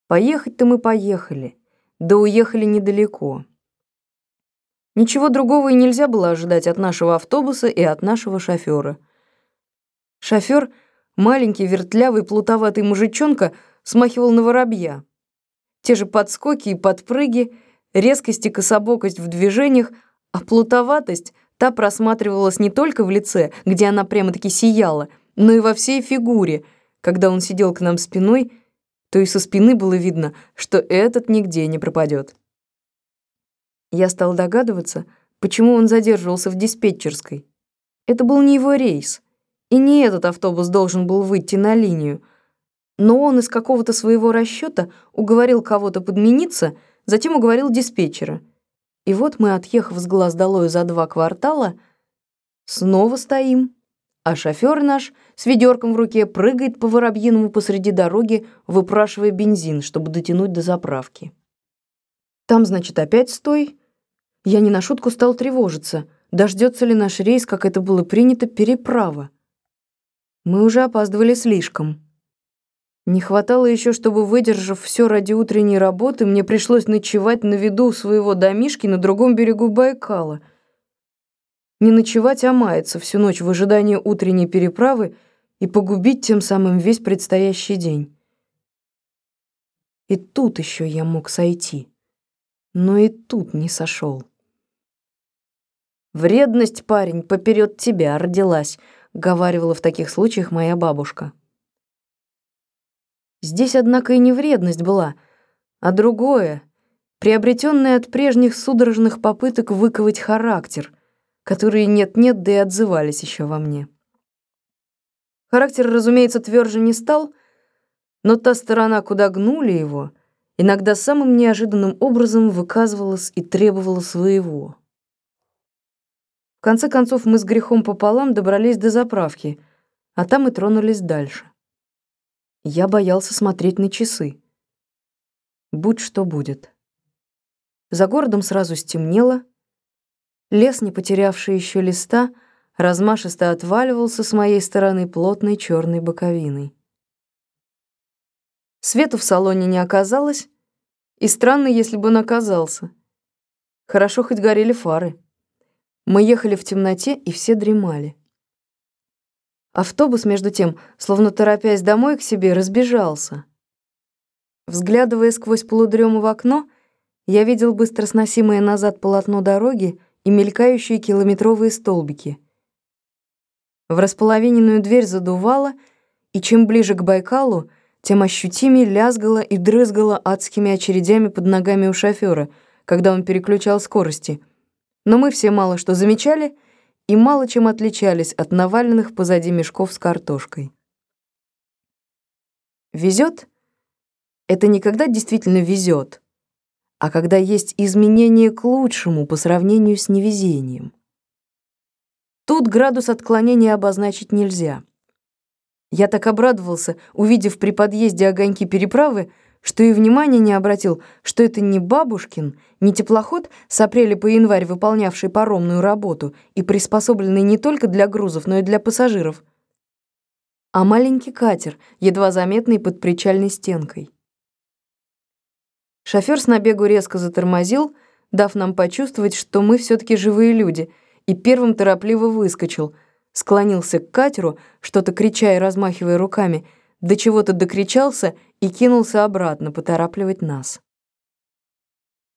Поехать-то мы поехали, да уехали недалеко. Ничего другого и нельзя было ожидать от нашего автобуса и от нашего шофера. Шофер, маленький, вертлявый, плутоватый мужичонка, смахивал на воробья. Те же подскоки и подпрыги, резкость и кособокость в движениях, а плутоватость та просматривалась не только в лице, где она прямо-таки сияла, но и во всей фигуре. Когда он сидел к нам спиной, то и со спины было видно, что этот нигде не пропадет. Я стал догадываться, почему он задерживался в диспетчерской. Это был не его рейс, и не этот автобус должен был выйти на линию, но он из какого-то своего расчета уговорил кого-то подмениться, затем уговорил диспетчера. И вот мы, отъехав с глаз долой за 2 квартала, снова стоим, а шофер наш с ведерком в руке прыгает по воробьиному посреди дороги, выпрашивая бензин, чтобы дотянуть до заправки. Там, значит, опять стой. Я не на шутку стал тревожиться, дождется ли наш рейс, как это было принято, переправа. Мы уже опаздывали слишком. Не хватало еще, чтобы, выдержав все ради утренней работы, мне пришлось ночевать на виду своего домишки на другом берегу Байкала. Не ночевать, а маяться всю ночь в ожидании утренней переправы и погубить тем самым весь предстоящий день. И тут еще я мог сойти, но и тут не сошел. «Вредность, парень, поперед тебя родилась», — говаривала в таких случаях моя бабушка. Здесь, однако, и не вредность была, а другое, приобретенное от прежних судорожных попыток выковать характер, которые нет-нет, да и отзывались еще во мне. Характер, разумеется, тверже не стал, но та сторона, куда гнули его, иногда самым неожиданным образом выказывалась и требовала своего. В конце концов, мы с грехом пополам добрались до заправки, а там и тронулись дальше. Я боялся смотреть на часы. Будь что будет. За городом сразу стемнело. Лес, не потерявший еще листа, размашисто отваливался с моей стороны плотной черной боковиной. Свету в салоне не оказалось, и странно, если бы он оказался. Хорошо, хоть горели фары. Мы ехали в темноте, и все дремали. Автобус, между тем, словно торопясь домой к себе, разбежался. Взглядывая сквозь полудрему в окно, я видел быстро сносимое назад полотно дороги и мелькающие километровые столбики. В располовиненную дверь задувало, и чем ближе к Байкалу, тем ощутимее лязгало и дрызгало адскими очередями под ногами у шофера, когда он переключал скорости. Но мы все мало что замечали и мало чем отличались от наваленных позади мешков с картошкой. Везет — это не когда действительно везет, а когда есть изменение к лучшему по сравнению с невезением. Тут градус отклонения обозначить нельзя. Я так обрадовался, увидев при подъезде огоньки переправы, что и внимания не обратил, что это не бабушкин, не теплоход с апреля по январь выполнявший паромную работу и приспособленный не только для грузов, но и для пассажиров, а маленький катер, едва заметный под причальной стенкой. Шофер с набегу резко затормозил, дав нам почувствовать, что мы все-таки живые люди, и первым торопливо выскочил, склонился к катеру, что-то крича и размахивая руками, до чего-то докричался и кинулся обратно поторапливать нас.